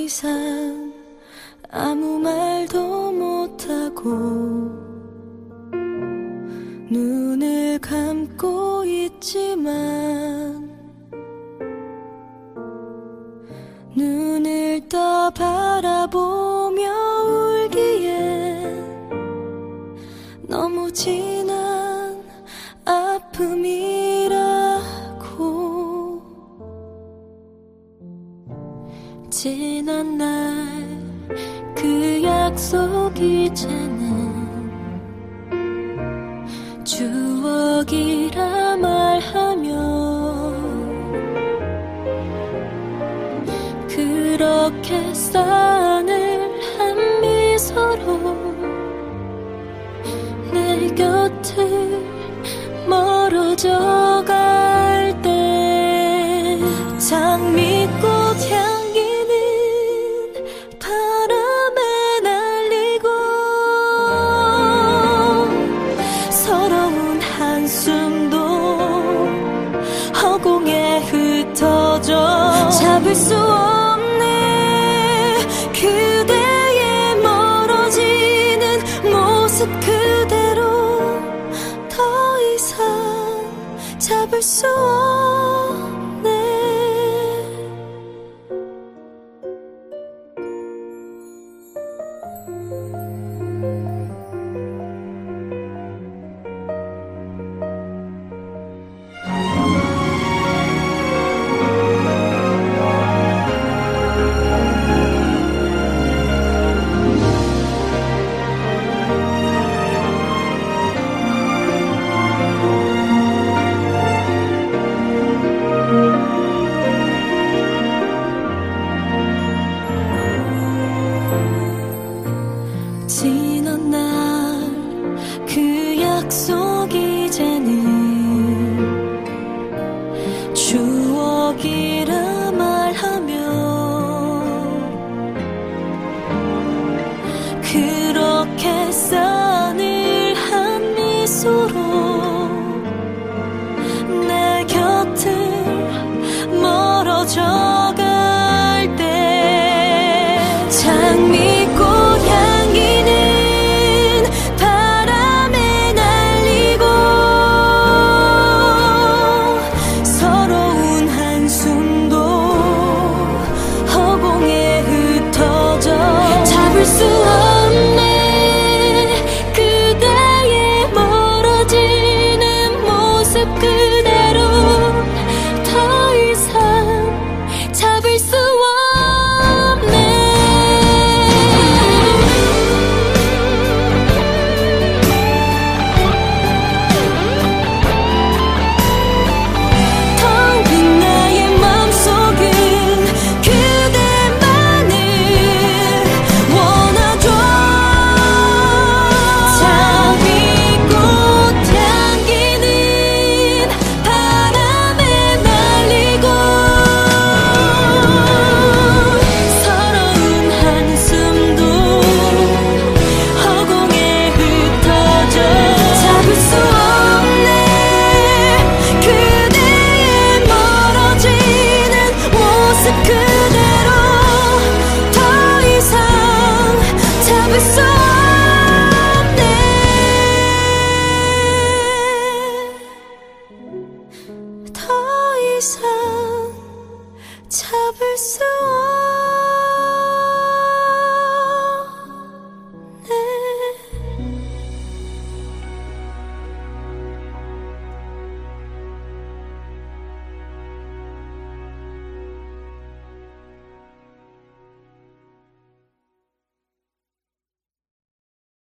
이상 아무 말도 못하고 눈을 감고 있지만 눈을 떠 바라보며 울기에 너무 진한 아픔이라고. 지난 날 그 약속 이제는 추억이라 말하며 그렇게 싸늘한 미소로 내 곁을 멀어져 갈 때 장미꽃 향기는 바람에 날리고 서러운 한숨도 허공에 흩어져 잡을 수 없네 그대의 멀어지는 모습 그대로 더 이상 잡을 수 없네. 지난 날 그 약속 이제는 추억이라 말하며 그렇게 싸늘한 미소로 내 곁을 멀어져 갈 때 장미꽃 잡을 수 없어